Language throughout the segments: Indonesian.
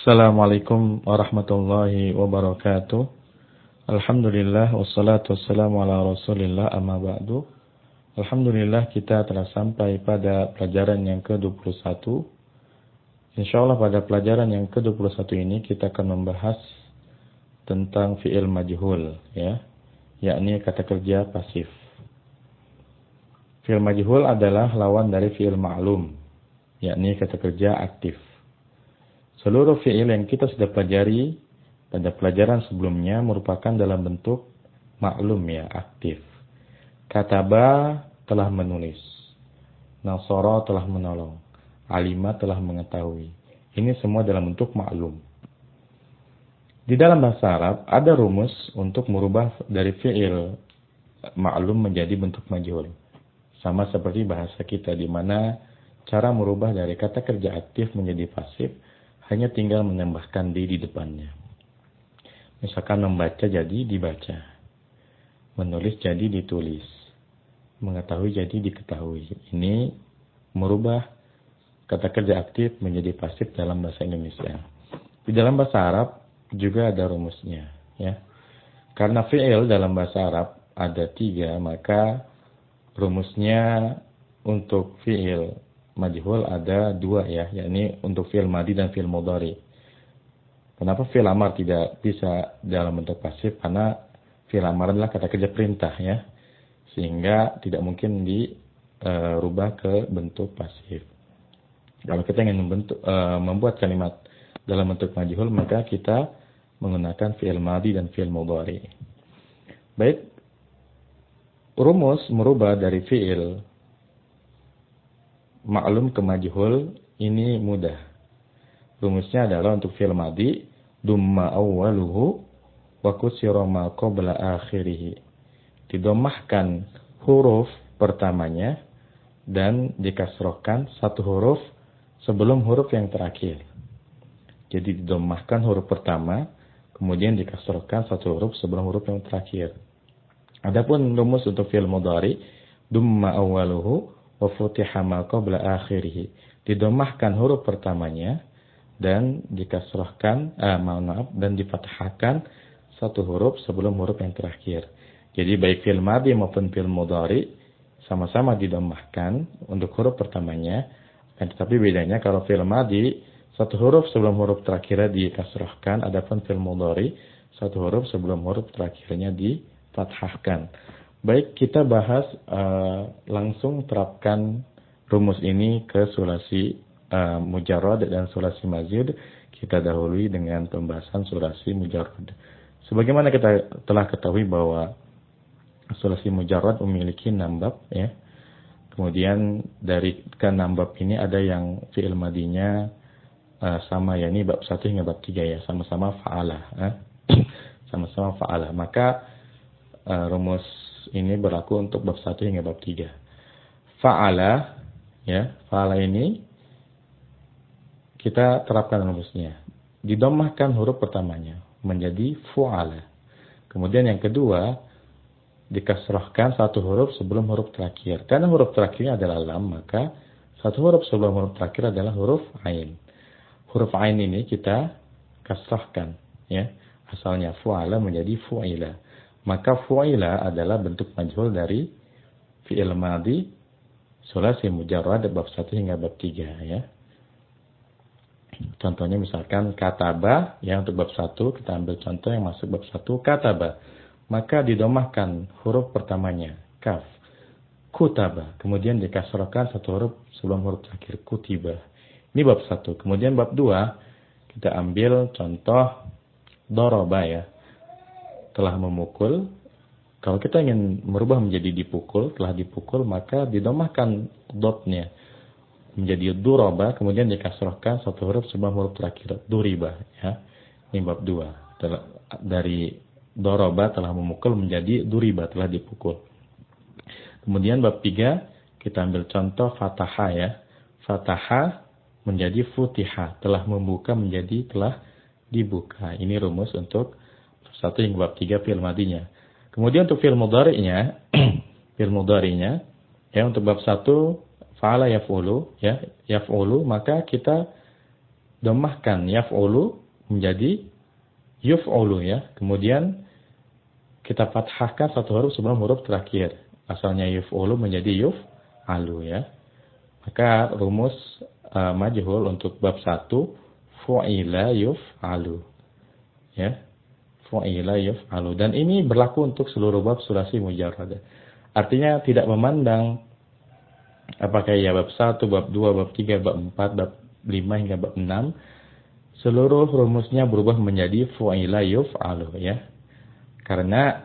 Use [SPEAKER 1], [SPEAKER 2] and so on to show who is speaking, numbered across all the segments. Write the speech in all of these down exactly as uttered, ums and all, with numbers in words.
[SPEAKER 1] Assalamualaikum warahmatullahi wabarakatuh. Alhamdulillah wassalatu wassalamu ala Rasulillah amma ba'du. Alhamdulillah kita telah sampai pada pelajaran yang ke dua puluh satu. Insyaallah pada pelajaran yang ke dua puluh satu ini kita akan membahas tentang fi'il majhul ya, yakni kata kerja pasif. Fi'il majhul adalah lawan dari fi'il ma'lum, yakni kata kerja aktif. Seluruh fi'il yang kita sudah pelajari pada pelajaran sebelumnya merupakan dalam bentuk maklum ya, aktif. Kataba telah menulis, nasara telah menolong, alima telah mengetahui. Ini semua dalam bentuk maklum. Di dalam bahasa Arab ada rumus untuk merubah dari fi'il maklum menjadi bentuk majhul. Sama seperti bahasa kita di mana cara merubah dari kata kerja aktif menjadi pasif hanya tinggal menambahkan di di depannya. Misalkan membaca jadi dibaca, menulis jadi ditulis, mengetahui jadi diketahui. Ini merubah kata kerja aktif menjadi pasif dalam bahasa Indonesia. Di dalam bahasa Arab juga ada rumusnya, ya. Karena fi'il dalam bahasa Arab ada tiga, maka rumusnya untuk fi'il majhul ada dua ya, yakni untuk fi'il madi dan fi'il mudhari. Kenapa fi'il amar tidak bisa dalam bentuk pasif? Karena fi'il amar adalah kata kerja perintah ya, sehingga tidak mungkin dirubah ke bentuk pasif. Kalau kita ingin membentuk, uh, membuat kalimat dalam bentuk majhul, maka kita menggunakan fi'il madi dan fi'il mudhari. Baik, rumus merubah dari fi'il maklum ke majhul ini mudah. Rumusnya adalah untuk fi'il madi, dumma awwaluhu wa kusira ma qabla akhirih. Didomahkan huruf pertamanya dan dikasrohkan satu huruf sebelum huruf yang terakhir. Jadi didomahkan huruf pertama, kemudian dikasrohkan satu huruf sebelum huruf yang terakhir. Adapun rumus untuk fi'il mudhari, dumma awwaluhu wa futiha ma qabla akhirih. Didomahkan huruf pertamanya dan dikasrahkan, eh, maaf, dan difathahkan satu huruf sebelum huruf yang terakhir. Jadi baik fi'il madhi maupun fi'il mudhari sama-sama didomahkan untuk huruf pertamanya, tetapi bedanya kalau fi'il madhi satu huruf sebelum huruf terakhirnya dikasrahkan, adapun fi'il mudhari satu huruf sebelum huruf terakhirnya difathahkan. Baik, kita bahas uh, langsung terapkan rumus ini ke sulasi uh, mujarrad dan sulasi mazid. Kita dahului dengan pembahasan sulasi mujarrad. Sebagaimana kita telah ketahui bahwa sulasi mujarrad memiliki enam bab ya. Kemudian dari ke enam bab ini ada yang fi'il madinya uh, sama, yakni bab satu hingga bab tiga ya, sama-sama fa'alah. Eh? Sama-sama fa'alah. Maka uh, rumus ini berlaku untuk bab satu hingga bab tiga. Fa'ala ya, fa'ala ini kita terapkan rumusnya. Didomahkan huruf pertamanya menjadi fu'ala. Kemudian yang kedua dikasrahkan satu huruf sebelum huruf terakhir. Karena huruf terakhirnya adalah lam, maka satu huruf sebelum huruf terakhir adalah huruf ain. Huruf ain ini kita kasrahkan ya. Asalnya fu'ala menjadi fu'ila. Maka fu'ila adalah bentuk majhul dari fi'il madhi sulasi mujarrad bab satu hingga bab tiga ya. Contohnya misalkan kataba ya, untuk bab satu kita ambil contoh yang masuk bab satu, kataba. Maka didomahkan huruf pertamanya kaf, kutaba. Kemudian dikasrahkan satu huruf sebelum huruf terakhir, kutiba. Ini bab satu. Kemudian bab dua kita ambil contoh doroba ya, telah memukul. Kalau kita ingin merubah menjadi dipukul, telah dipukul, maka didomahkan dotnya menjadi duroba, kemudian dikasrahkan satu huruf sebelum huruf terakhir, duriba ya. Ini bab dua. Dari doroba telah memukul menjadi duriba, telah dipukul. Kemudian bab tiga kita ambil contoh fataha ya. Fataha menjadi futiha, telah membuka menjadi telah dibuka. Ini rumus untuk satu hingga bab tiga fi'il madinya. Kemudian untuk fi'il mudhari'nya, fi'il mudhari'nya ya, untuk bab satu fa'ala yaf'ulu ya, yaf'ulu, maka kita domahkan yaf'ulu menjadi yuf'ulu ya. Kemudian kita fathahkan satu huruf sebelum huruf terakhir. Asalnya yuf'ulu menjadi yuf'alu ya. Maka rumus uh, majhul untuk bab satu fu'ila yuf'alu. Ya. Fu'ila yuf'alu. Dan ini berlaku untuk seluruh bab sulasi mujarrad. Artinya tidak memandang apakah ya bab satu, bab dua, bab tiga, bab empat, bab lima hingga bab enam. Seluruh rumusnya berubah menjadi fu'ila yuf'alu ya. Karena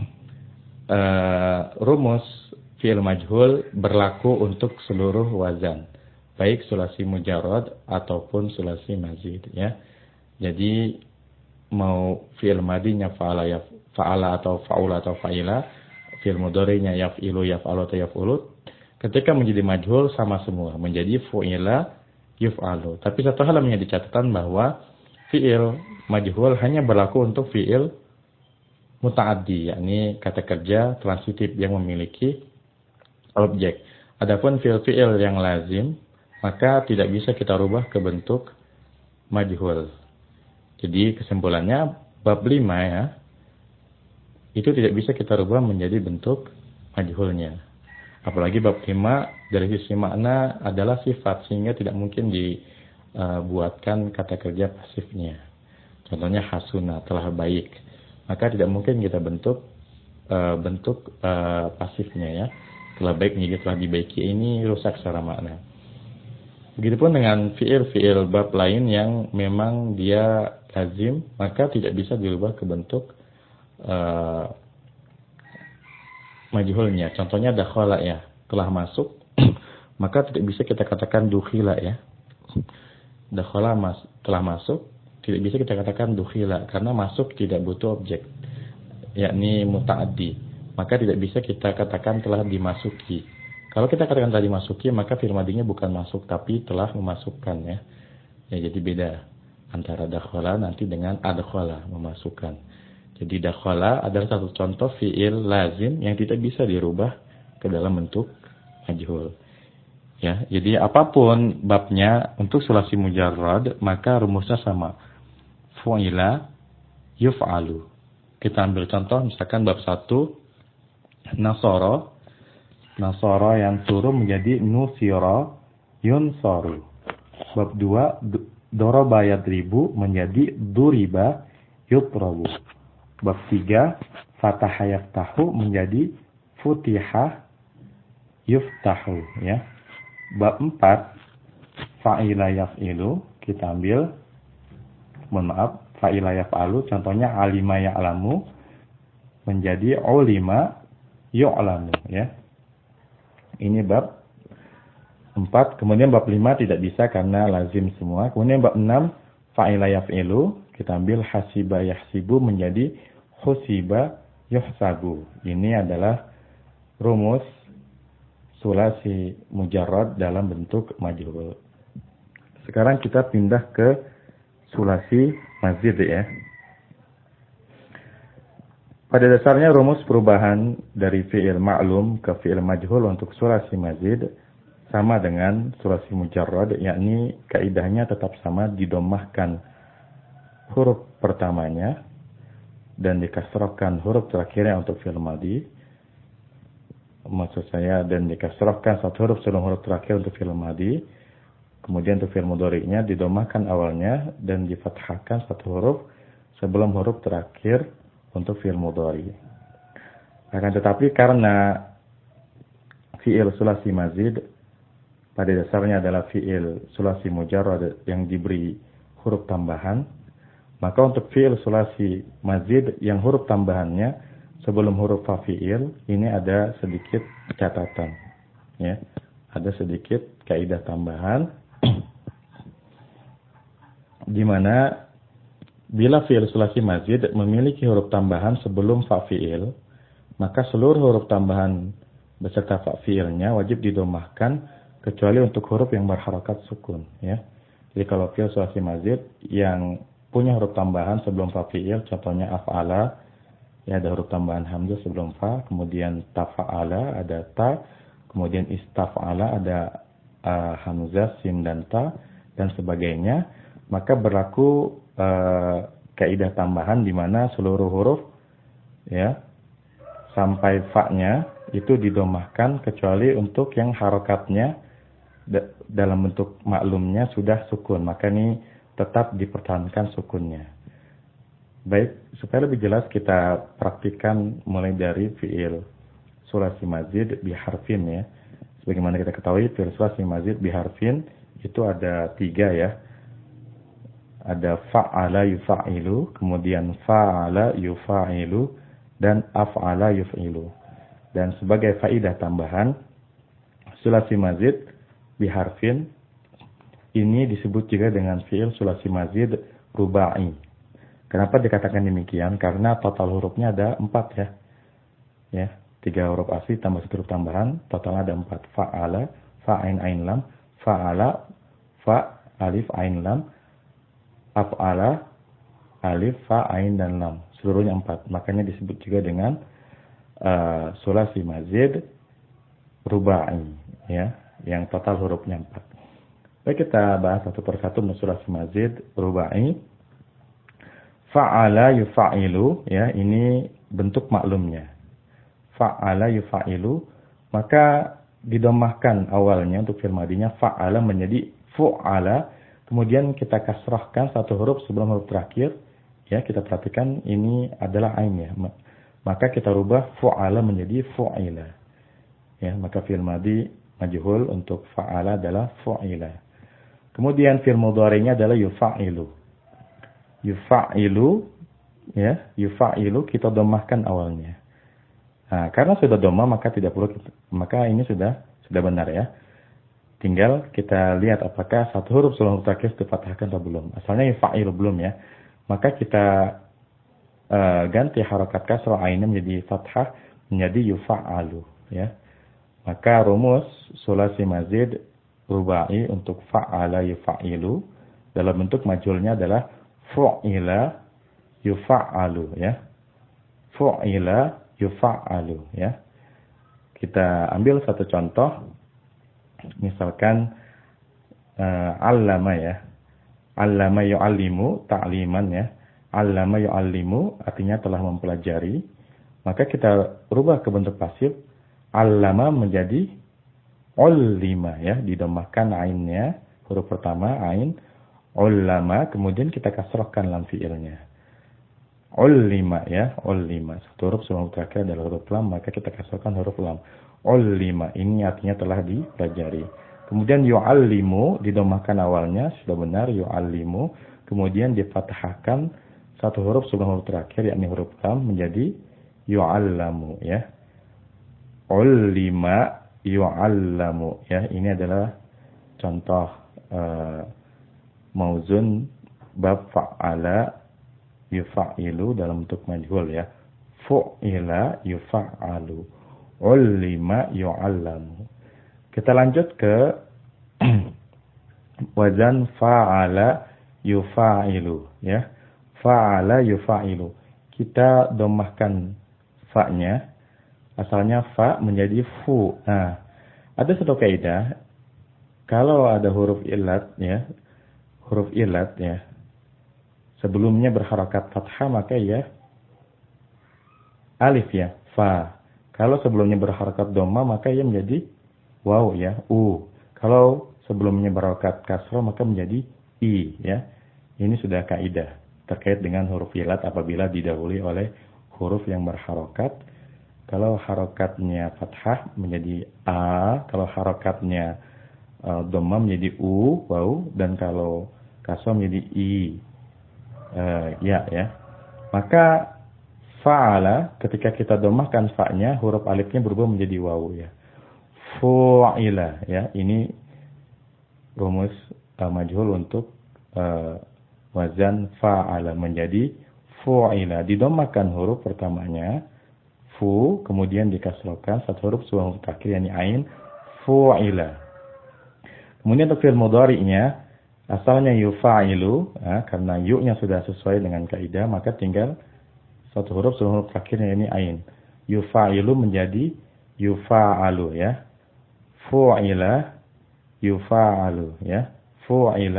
[SPEAKER 1] uh, rumus fi'il majhul berlaku untuk seluruh wazan, baik sulasi mujarrad ataupun sulasi mazid ya. Jadi mau fi'il madinya fa'ala ya fa'ala atau fa'ula atau fa'ila, fi'il mudhari'nya yaf'ilu yaf'alu atau yaf'ulu, ketika menjadi majhul sama semua, menjadi fu'ila yuf'alu. Tapi satu hal yang menjadi catatan bahwa fi'il majhul hanya berlaku untuk fi'il muta'addi, yakni kata kerja transitif yang memiliki objek. Adapun fi'il-fi'il yang lazim, maka tidak bisa kita rubah ke bentuk majhul. Jadi kesimpulannya bab lima ya, itu tidak bisa kita rubah menjadi bentuk majhulnya. Apalagi bab lima dari sisi makna adalah sifat, sehingga tidak mungkin dibuatkan kata kerja pasifnya. Contohnya hasuna, telah baik. Maka tidak mungkin kita bentuk uh, bentuk uh, pasifnya ya. Telah baik menjadi telah dibaiki, ini rusak secara makna. Begitupun dengan fi'il-fi'il bab lain yang memang dia lazim, maka tidak bisa dirubah ke bentuk uh, majhulnya. Contohnya dakhala ya, telah masuk, maka tidak bisa kita katakan dukhila ya. Dakhala mas, telah masuk, tidak bisa kita katakan dukhila karena masuk tidak butuh objek, yakni muta'addi. Maka tidak bisa kita katakan telah dimasuki. Kalau kita katakan telah dimasuki, maka fi'il madinya bukan masuk tapi telah memasukkan ya. Ya jadi beda antara dakhala nanti dengan adkhala, memasukkan. Jadi dakhala adalah satu contoh fi'il lazim yang tidak bisa dirubah ke dalam bentuk majhul. Ya, jadi apapun babnya untuk sulasi mujarrad maka rumusnya sama. Fu'ila yuf'alu. Kita ambil contoh misalkan bab satu nasara. Nasara yang turun menjadi nusira yunsaru. Bab dua daraba yadribu menjadi duriba yutrabu. Bab tiga, fataha yaftahu menjadi futiha yuftahu ya. Bab empat, fa'ila yaf'ilu, kita ambil, mohon maaf, fa'ila yaf'alu, contohnya alima ya'lamu menjadi ulima yu'lamu ya. Ini bab empat, kemudian bab lima tidak bisa karena lazim semua. Kemudian bab enam, fa'ila yaf'ilu, kita ambil hasiba yahsibu menjadi husiba yuhsabu. Ini adalah rumus sulasi mujarrad dalam bentuk majhul. Sekarang kita pindah ke sulasi mazid ya. Pada dasarnya rumus perubahan dari fi'il ma'lum ke fi'il majhul untuk sulasi mazid sama dengan sulasi mujarrad, yakni kaidahnya tetap sama, didomahkan huruf pertamanya dan dikasrahkan huruf terakhirnya untuk fi'il madhi. Maksud saya dan dikasrahkan satu huruf sebelum huruf terakhir untuk fi'il madhi. Kemudian untuk fi'il mudhari'nya didomahkan awalnya dan difathahkan satu huruf sebelum huruf terakhir untuk fi'il mudhari'. Akan tetapi karena fi'il sulasi mazid pada dasarnya adalah fi'il sulasi mujarrad yang diberi huruf tambahan, maka untuk fi'il sulasi mazid yang huruf tambahannya sebelum huruf fa fi'il ini ada sedikit catatan ya. Ada sedikit kaidah tambahan di mana bila fi'il sulasi mazid memiliki huruf tambahan sebelum fa fi'il, maka seluruh huruf tambahan beserta fa fi'ilnya wajib didomahkan kecuali untuk huruf yang berharakat sukun ya. Jadi kalau fi'il sulasi mazid yang punya huruf tambahan sebelum fa fi'il, contohnya af'ala, ya ada huruf tambahan hamzah sebelum fa, kemudian tafa'ala ada ta, kemudian istaf'ala ada uh, hamzah, sin dan ta dan sebagainya, maka berlaku uh, kaidah tambahan di mana seluruh huruf ya sampai fa-nya itu didomahkan kecuali untuk yang harokatnya da- dalam bentuk maklumnya sudah sukun, maka ini tetap dipertahankan sukunnya. Baik, supaya lebih jelas kita praktikan mulai dari fiil sulasi mazid biharfin ya. Sebagaimana kita ketahui fiil sulasi mazid biharfin itu ada tiga ya. Ada fa'ala yufa'ilu, kemudian fa'ala yufa'ilu, dan af'ala yuf'ilu. Dan sebagai faidah tambahan, sulasi mazid biharfin ini disebut juga dengan fiil sulasi mazid rubai. Kenapa dikatakan demikian? Karena total hurufnya ada empat ya. Ya, tiga huruf asli tambah satu huruf tambahan, totalnya ada empat. Fa'ala, fa'ain ain lam, fa'ala, fa alif ain lam, af'ala, alif, fa, ain, dan lam. Seluruhnya empat. Makanya disebut juga dengan uh, sulasi mazid rubai. Ya, yang total hurufnya empat. Baik, kita bahas satu persatu sulasi mazid rubai. Fa'ala yufa'ilu. Ya, ini bentuk maklumnya. Fa'ala yufa'ilu. Maka didomahkan awalnya untuk fi'il madinya. Fa'ala menjadi fu'ala. Kemudian kita kasrahkan satu huruf sebelum huruf terakhir. Ya, kita perhatikan ini adalah ain ya. Maka kita rubah fu'ala menjadi fu'ila. Ya, maka fi'il madi majhul untuk fa'ala adalah fu'ila. Kemudian fi'il mudhari'nya adalah yufa'ilu. Yufa'ilu ya, yufa'ilu kita domahkan awalnya. Nah, karena sudah domah maka tidak perlu kita, maka ini sudah sudah benar ya. Tinggal kita lihat apakah satu huruf sebelum huruf terakhir difathahkan atau belum. Asalnya yufa'ilu belum ya. Maka kita uh, ganti harokat kasrah ainnya menjadi fathah menjadi yufa'alu ya. Maka rumus sulasi mazid rubai untuk fa'ala yufa'ilu dalam bentuk majhulnya adalah fu'ila yufa'alu ya. Fu'ila yufa'alu ya. Kita ambil satu contoh. Misalkan uh, allama ya. Allama yu'allimu ta'liman ya. Allama yu'allimu artinya telah mempelajari. Maka kita rubah ke bentuk pasif. Allama menjadi ullima ya. Didomahkan ainnya. Huruf pertama ain. Ullama. Kemudian kita kasrahkan lam fi'ilnya. Ullima ya. Ullima. Satu huruf sebelum terakhir adalah huruf lam. Maka kita kasrahkan huruf lam. Ullima. Ini artinya telah dipelajari. Kemudian yu'allimu didomahkan awalnya sudah benar yu'allimu, kemudian difathahkan satu huruf sebelum huruf terakhir yakni huruf lam menjadi yu'allamu ya. Ullima yu'allamu ya. Ini adalah contoh uh, mauzun bab fa'ala yufa'ilu dalam bentuk majhul ya. Fu'ila yufa'alu. Ullima yu'allamu. Kita lanjut ke wazan fa'ala yufa'ilu ya. Fa'ala yufa'ilu. Kita domahkan fa-nya. Asalnya fa menjadi fu. Nah, ada satu kaidah. Kalau ada huruf ilat ya. Huruf ilat ya. Sebelumnya berharakat fathah maka ya alif ya, fa. Kalau sebelumnya berharakat dhamma maka ya menjadi waw ya, u. Kalau sebelumnya berharakat kasrah maka menjadi i ya. Ini sudah kaidah terkait dengan huruf ilat apabila didahului oleh huruf yang berharokat. Kalau harokatnya fathah menjadi a, kalau harokatnya uh, dhamma menjadi u, waw, dan kalau kasrah menjadi i, uh, ya ya. Maka fa'ala ketika kita dhammahkan fa-nya huruf alifnya berubah menjadi waw ya. Fu'ila ya, ini rumus uh, majhul untuk uh, wazan fa'ala menjadi fu'ila. Didomahkan huruf pertamanya fu, kemudian dikasrahkan satu huruf sebelum huruf terakhir yakni ain, fu'ila. Kemudian untuk fi'il mudhari'nya asalnya yufa'ilu ya, karena yu-nya sudah sesuai dengan kaidah maka tinggal satu huruf sebelum huruf terakhir yakni ain. Yufa'ilu menjadi yufa'alu ya. Fu'ila yufa'alu ya. Fu'ila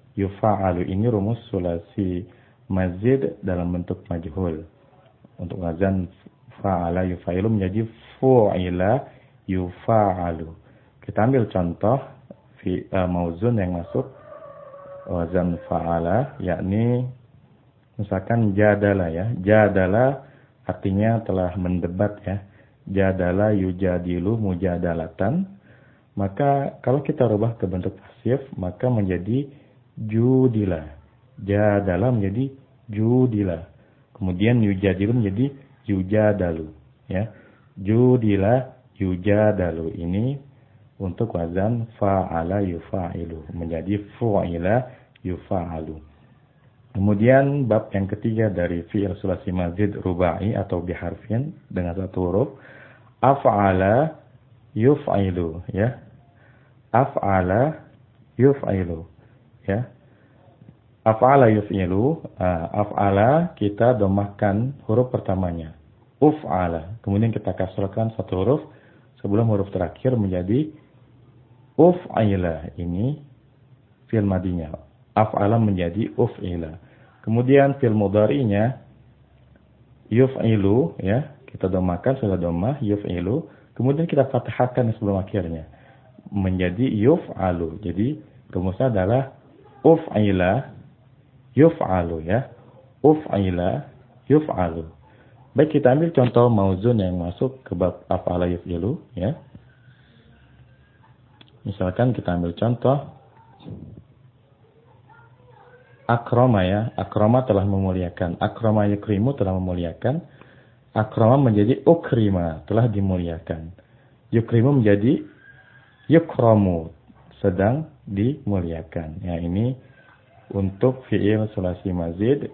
[SPEAKER 1] yufa'alu. Ini rumus sulasi mazid dalam bentuk majhul. Untuk wazan fa'ala yufa'ilu menjadi fu'ila yufa'alu. Kita ambil contoh fi, uh, mauzun yang masuk wazan fa'ala, yakni misalkan jadala ya. Jadala artinya telah mendebat ya. Jadala yujadilu mujadalatan. Maka kalau kita rubah ke bentuk pasif, maka menjadi judila. Jadala menjadi judila. Kemudian yujadilu menjadi yujadalu. Ya. Judila yujadalu. Ini untuk wazan fa'ala yufa'ilu. Menjadi fu'ila yufa'alu. Kemudian bab yang ketiga dari fi'il sulasi mazid rubai atau biharfin dengan satu huruf. Af'ala yuf'ilu ya. Af'ala yuf'ilu ya. Af'ala yuf'ilu, uh, af'ala kita domahkan huruf pertamanya. Uf'ala, kemudian kita kasrahkan satu huruf sebelum huruf terakhir menjadi uf'ila. Ini fi'il madinya. Af'ala menjadi uf'ila. Kemudian fi'il mudhari'nya yuf'ilu ya. Kita domahkan sudah domah yuf'ilu. Kemudian kita fathahkan sebelum akhirnya menjadi yuf'alu. Jadi rumusnya adalah uf'ila yuf'alu ya. Uf'ila yuf'alu. Baik, kita ambil contoh mauzun yang masuk ke bab af'ala yuf'ilu ya. Misalkan kita ambil contoh akrama ya. Akrama telah memuliakan. Akrama yukrimu telah memuliakan. Akrama menjadi ukrima, telah dimuliakan. Yukrimu menjadi yukramu, sedang dimuliakan. Ya, ini untuk fi'il sulasi mazid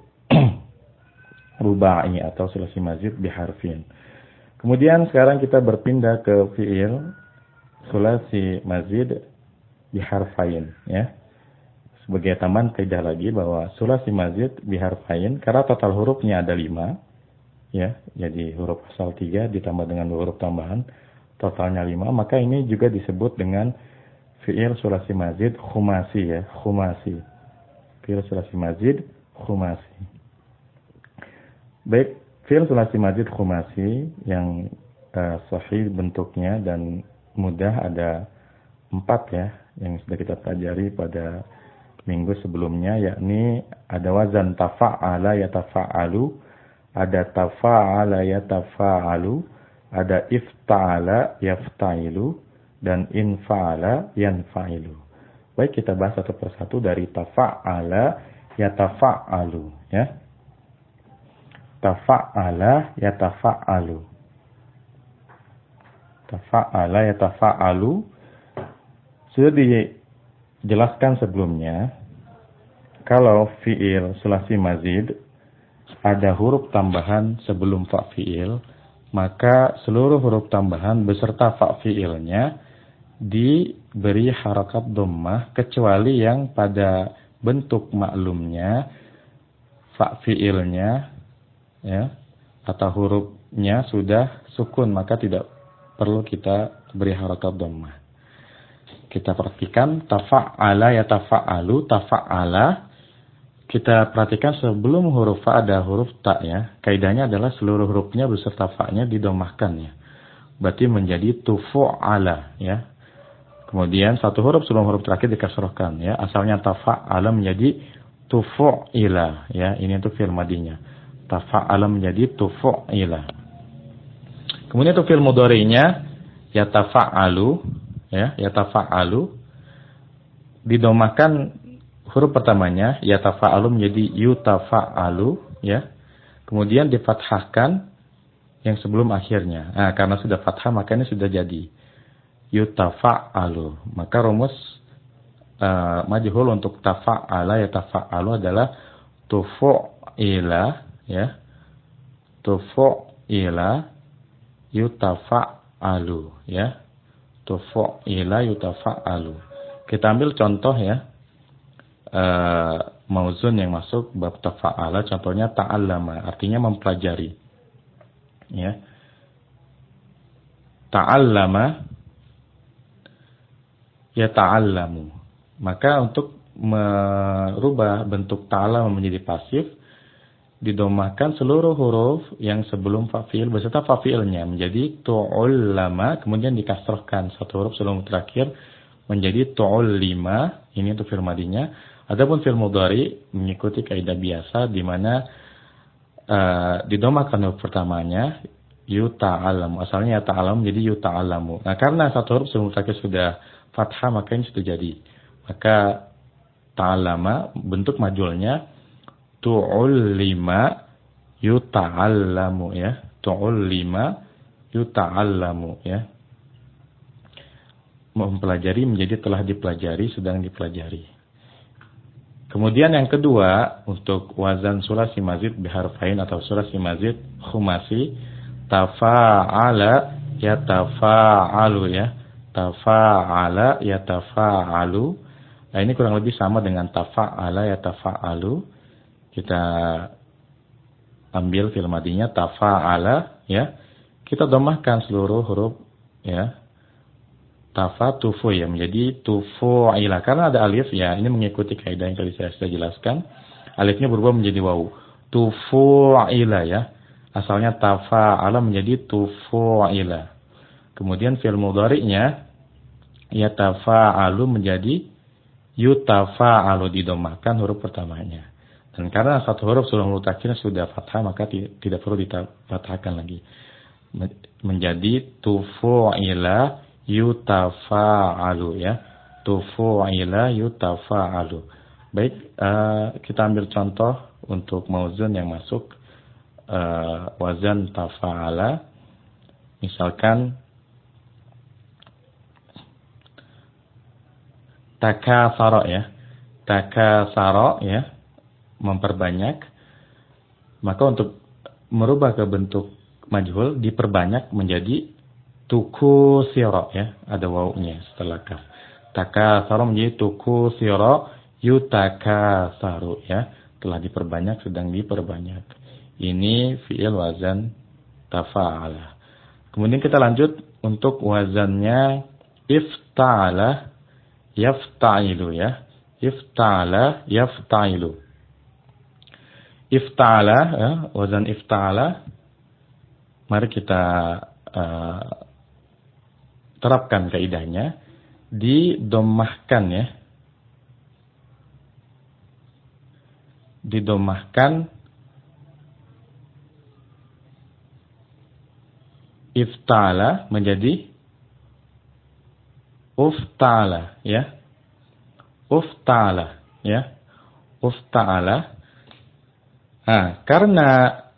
[SPEAKER 1] rubai atau sulasi mazid biharfin. Kemudian sekarang kita berpindah ke fi'il sulasi mazid biharfain ya. Sebagai tambahan kaidah lagi bahwa sulasi mazid biharfain karena total hurufnya ada lima ya. Jadi huruf asal tiga ditambah dengan huruf tambahan totalnya lima, maka ini juga disebut dengan fi'il sulasi mazid khumasi ya, khumasi. Fi'il sulasi mazid khumasi. Baik, fi'il sulasi mazid khumasi yang uh, sahih bentuknya dan mudah ada empat ya, yang sudah kita pelajari pada minggu sebelumnya, yakni ada wazan tafa'ala yatafa'alu, ada tafa'ala yatafa'alu, ada ifta'ala yafta'ilu, dan infa'ala yanfa'ilu. Baik, kita bahas satu persatu dari tafa'ala yatafa'alu ya. Tafa'ala yatafa'alu. Tafa'ala yatafa'alu sudah dijelaskan sebelumnya. Kalau fi'il sulasi mazid ada huruf tambahan sebelum fa' fi'il, maka seluruh huruf tambahan beserta fa' fi'ilnya diberi harakat dhammah kecuali yang pada bentuk maklumnya fa' fi'ilnya ya atau hurufnya sudah sukun, maka tidak perlu kita beri harakat dhammah. Kita perhatikan tafa'ala ya tafa'alu, tafa'ala kita perhatikan sebelum huruf fa ada huruf ta ya. Kaidahnya adalah seluruh hurufnya beserta fa-nya didomahkan ya. Berarti menjadi tufu'ala ya. Kemudian satu huruf sebelum huruf terakhir dikasrahkan ya. Asalnya tafa'ala menjadi tufu'ila ya. Ini untuk fi'il madinya. Tafa'ala menjadi tufu'ila. Kemudian untuk fi'il mudhari'nya yatafa'alu ya, yatafa'alu didomahkan huruf pertamanya yatafa'alu menjadi yutafa'alu ya. Kemudian difathahkan yang sebelum akhirnya. Nah, karena sudah fathah maka ini sudah jadi yutafa'alu. Maka rumus uh, majhul untuk tafa'ala yatafa'alu adalah tufu'ila ya. Tufu'ila yutafa'alu ya. Tufu'ila yutafa'alu. Kita ambil contoh ya. Uh, mauzun yang masuk bab tafa'ala, contohnya ta'allama, artinya mempelajari ya. Ta'allama ya ta'allamu. Maka untuk merubah bentuk ta'allama menjadi pasif, didomahkan seluruh huruf yang sebelum fa'il beserta fa'ilnya menjadi tu'ullama, kemudian dikasrohkan satu huruf sebelum terakhir menjadi tu'ullima. Ini untuk fi'il madinya. Adapun fi'il mudhari mengikuti kaidah biasa di mana uh, didomahkan huruf pertamanya yuta'allamu. Asalnya yata'allamu menjadi yuta'allamu. Nah, karena satu huruf sebelum terakhir sudah fathah maka ini sudah jadi. Maka ta'allama bentuk majulnya tu'ullima yuta'allamu ya. Tu'ullima yuta'allamu ya. Mempelajari menjadi telah dipelajari, sedang dipelajari. Kemudian yang kedua, untuk wazan sulasi mazid biharfain atau sulasi mazid khumasi, tafa'ala yatafa'alu ya. Tafa'ala yatafa'alu. Nah, ini kurang lebih sama dengan tafa'ala yatafa'alu. Kita ambil fi'il madinya tafa'ala ya. Kita domahkan seluruh huruf ya. Tafa tufu ya menjadi tufu'ila. Karena ada alif ya, ini mengikuti kaidah yang tadi saya sudah jelaskan. Alifnya berubah menjadi wawu. Tufu'ila ya. Asalnya tafa'ala menjadi tufu'ila. Kemudian fi'il mudhari'nya yatafa'alu menjadi yutafa'alu, didomahkan huruf pertamanya. Dan karena satu huruf sebelum huruf terakhir sudah fathah maka tidak perlu difathahkan lagi. Menjadi tufu'ila yutafa'alu ya. Tufu'ila yutafa'alu. Baik, uh, kita ambil contoh untuk mauzun yang masuk uh, wazan tafa'ala. Misalkan takasara ya. Takasara ya, memperbanyak. Maka untuk merubah ke bentuk majhul diperbanyak menjadi tuku siro ya, ada wawunya setelah kaf. Takasara menjadi tuku siro yutakasaru ya, telah diperbanyak, sedang diperbanyak. Ini fi'il wazan tafa'ala. Kemudian kita lanjut untuk wazannya ifta'ala yafta'ilu ya. Ifta'ala yafta'ilu. Ifta'ala ya, wazan ifta'ala. Mari kita uh, terapkan kaidahnya, didomahkan ya, didomahkan ifta'ala menjadi ufta'ala ya, ufta'ala ya, ufta'ala. Nah, karena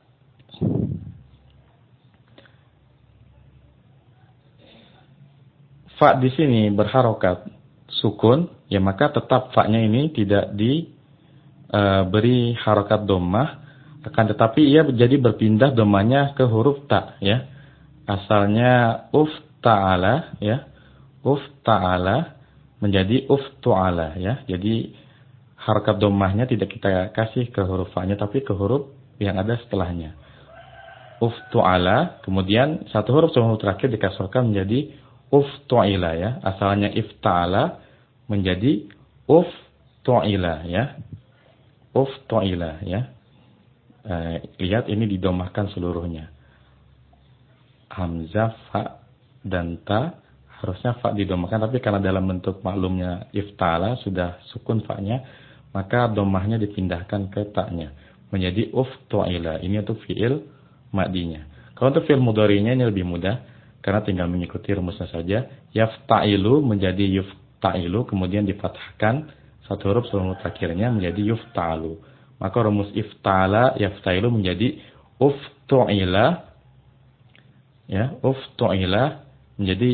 [SPEAKER 1] fa di sini berharokat sukun, ya maka tetap fa-nya ini tidak diberi uh, harokat dhammah, akan tetapi ia jadi berpindah dhammahnya ke huruf ta ya. Asalnya ufta'ala ya, ufta'ala menjadi uftu'ala ya. Jadi harokat dhammahnya tidak kita kasih ke huruf fa-nya tapi ke huruf yang ada setelahnya. Uftu'ala, kemudian satu huruf sebelum huruf terakhir dikasrahkan menjadi uftu'ila ya. Asalnya ifta'ala menjadi uftu'ila ya. Uftu'ila ya. Eh, lihat ini didomahkan seluruhnya. Hamzah, fa, dan ta harusnya fa didomahkan, tapi karena dalam bentuk maklumnya ifta'ala sudah sukun fa-nya, maka domahnya dipindahkan ke ta-nya menjadi uftu'ila. Ini untuk fi'il madinya. Kalau untuk fi'il mudhari'nya ini lebih mudah. Karena tinggal mengikuti rumusnya saja. Yafta'ilu menjadi yufta'ilu, kemudian difathahkan satu huruf sebelum terakhirnya menjadi yufta'alu. Maka rumus ifta'ala yafta'ilu menjadi uftu'ila ya, uftu'ila menjadi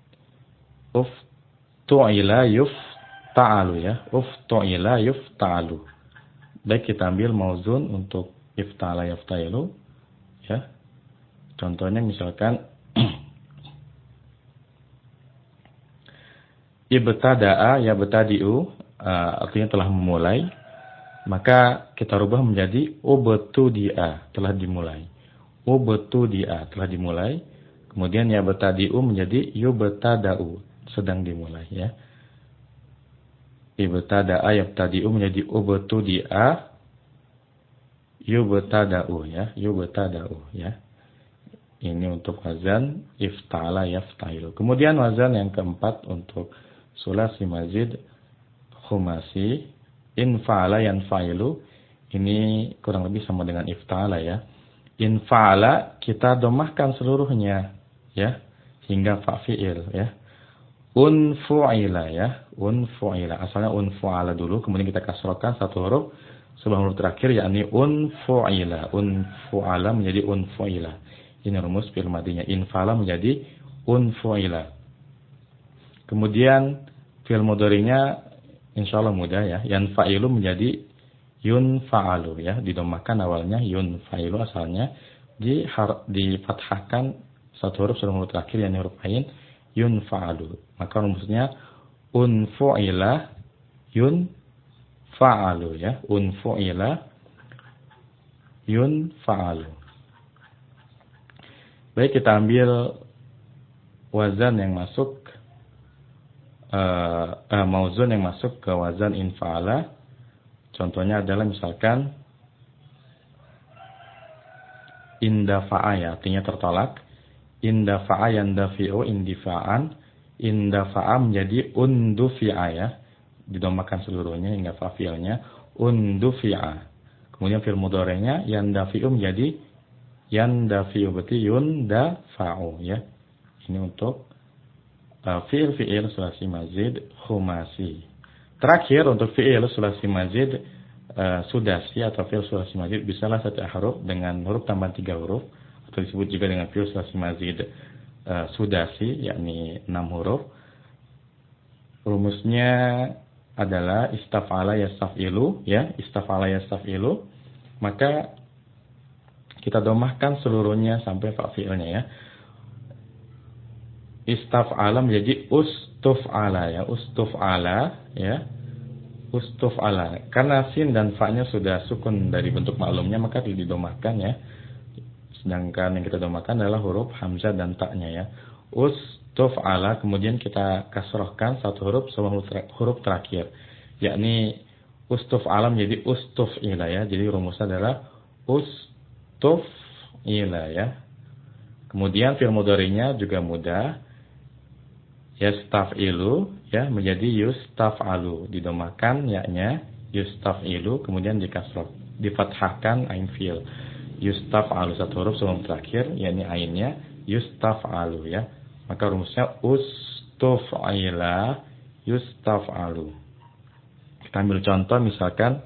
[SPEAKER 1] uftu'ila yufta'alu ya, uftu'ila yufta'alu. Baik, kita ambil mauzun untuk ifta'ala yafta'ilu ya. Contohnya misalkan ibtada'a ya betadi'u, uh, artinya telah memulai, maka kita rubah menjadi ubtudi'a, telah dimulai. Ubtudi'a, telah dimulai. Kemudian ya betadi'u menjadi yubtada'u, sedang dimulai ya. ibtada'a yabtadi'u menjadi ubtudi'a yubtada'u ya, yubtada'u ya. Ini untuk wazan ifta'ala yafta'ilu. Kemudian wazan yang keempat untuk sulasi mazid khumasi infa'ala yanfa'ilu. Ini kurang lebih sama dengan ifta'ala ya. Infa'ala kita domahkan seluruhnya ya hingga fa'fi'il ya. Unfu'ila ya, unfu'ila. Asalnya unfu'ala dulu, kemudian kita kasrohkan satu huruf sebelum huruf terakhir yakni unfu'ila. Unfu'ala menjadi unfu'ila. Ini rumus fi'il madinya. Infa'ala menjadi unfu'ila. Kemudian fi'il mudhari'nya insyaallah mudah ya. Yanfa'ilu menjadi yunfa'alu ya. Didomahkan awalnya yunfa'ilu asalnya. Di difathahkan satu huruf sebelum huruf terakhir yakni huruf ain. Yunfa'alu. Maka rumusnya unfu'ila yunfa'alu ya. Unfu'ila yunfa'alu. Baik, kita ambil wazan yang masuk uh, uh, mauzun yang masuk ke wazan infa'ala. Contohnya adalah misalkan indafa'a ya, artinya tertolak. Indafa'a yandafi'u indifa'an. Indafa'a menjadi undufi'a ya. Didomakan seluruhnya hingga fa'fi'ilnya. Undufi'a. Kemudian fi'il mudhari'nya yandafi'u menjadi yandafi'u, berarti yundafa'u ya. Ini untuk uh, fi'il-fi'il sulasi mazid khumasi. Terakhir untuk fi'il sulasi mazid uh, sudasi atau fi'il sulasi mazid bisalah satu huruf dengan huruf tambahan tiga huruf atau disebut juga dengan fi'il sulasi mazid uh, sudasi yakni enam huruf. Rumusnya adalah istaf'ala yastaf'ilu ya, istaf'ala yastaf'ilu. Maka kita domahkan seluruhnya sampai fa'fi'ilnya ya. Istaf'ala menjadi ustuf'ala ya, ustuf'ala ya. Ustuf'ala. Karena sin dan fa'nya sudah sukun dari bentuk maklumnya maka tidak didomahkan ya. Sedangkan yang kita domahkan adalah huruf hamzah dan ta'nya ya. Ustuf'ala, kemudian kita kasrohkan satu huruf sebelum huruf terakhir. Yakni ustuf'ala menjadi ustuf'ila ya. Jadi rumusnya adalah ustuf'ila ya. Kemudian fi'il mudhari'nya juga mudah. Yastaf'ilu ya menjadi yustaf'alu. Didomahkan yaknya yustaf'ilu, kemudian dikasroh, difathahkan ain fi'il. Yustaf'alu satu huruf sebelum terakhir yakni ainnya yustaf'alu ya. Maka rumusnya ustuf'ila yustaf'alu. Kita ambil contoh misalkan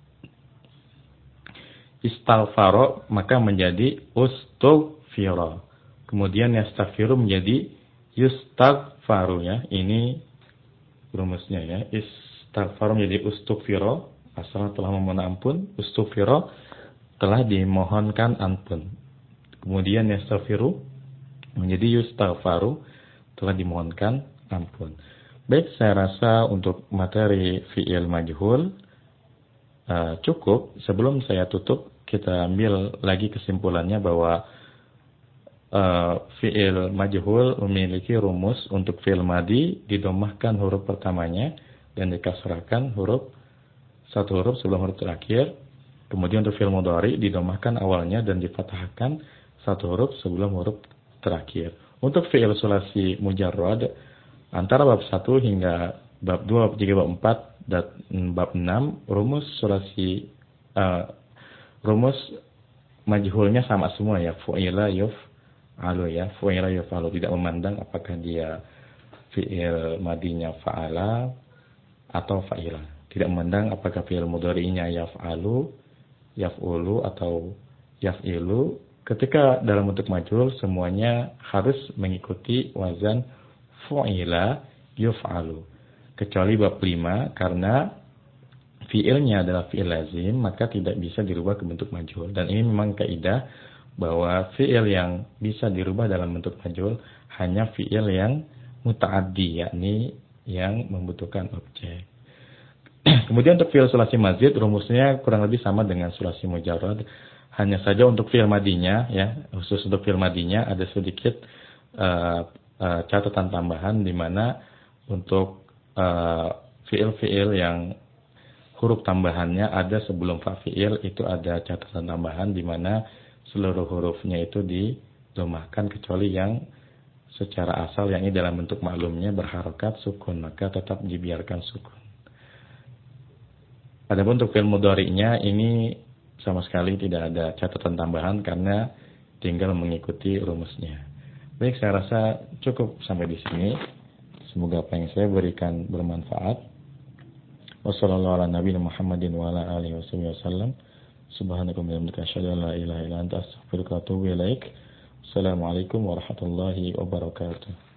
[SPEAKER 1] istaghfaro maka menjadi ustughfiro. Kemudian yastaghfiru menjadi yustaghfaru ya. Ini rumusnya ya. Istaghfaru menjadi ustughfiro, asalnya telah memohon ampun. Ustughfiro telah dimohonkan ampun. Kemudian yastaghfiru menjadi yustaghfaru, telah dimohonkan ampun. Baik, saya rasa untuk materi fi'il majhul uh, cukup. Sebelum saya tutup, kita ambil lagi kesimpulannya bahwa uh, fi'il majhul memiliki rumus. Untuk fi'il madi didomahkan huruf pertamanya dan dikasrahkan huruf satu huruf sebelum huruf terakhir. Kemudian untuk fi'il mudhari didomahkan awalnya dan difathahkan satu huruf sebelum huruf terakhir. Untuk fi'il sulasi mujarrad antara bab satu hingga bab dua, bab tiga, bab empat dan bab enam rumus sulasi uh, rumus majhulnya sama semua ya. Fu'ila yuf'alu ya. Fu'ila yuf'alu, tidak memandang apakah dia fi'il madinya fa'ala atau fa'ila. Tidak memandang apakah fi'il mudhari'nya yaf'alu, yaf'ulu atau yaf'ilu. Ketika dalam bentuk majhul semuanya harus mengikuti wazan fu'ila yuf'alu. Kecuali bab lima karena fi'ilnya adalah fi'il lazim maka tidak bisa dirubah ke bentuk majhul. Dan ini memang kaidah bahwa fi'il yang bisa dirubah dalam bentuk majhul hanya fi'il yang muta'addi, yakni yang membutuhkan objek. Kemudian untuk fi'il sulasi mazid rumusnya kurang lebih sama dengan sulasi mujarrad. Hanya saja untuk fi'il madinya ya, khusus untuk fi'il madinya ada sedikit uh, uh, catatan tambahan di mana untuk uh, fiil-fiil yang huruf tambahannya ada sebelum fa fiil itu ada catatan tambahan di mana seluruh hurufnya itu didomahkan kecuali yang secara asal yang ini dalam bentuk maklumnya berharokat sukun, maka tetap dibiarkan sukun. Adapun untuk fiil mudhari'nya ini sama sekali tidak ada catatan tambahan karena tinggal mengikuti rumusnya. Baik, saya rasa cukup sampai di sini. Semoga apa yang saya berikan bermanfaat. Wassalamualaikum warahmatullahi wabarakatuh. Subhanakallahumma wa bihamdika asyhadu an la ilaha illa anta astaghfiruka wa atubu ilaik. Assalamualaikum warahmatullahi wabarakatuh.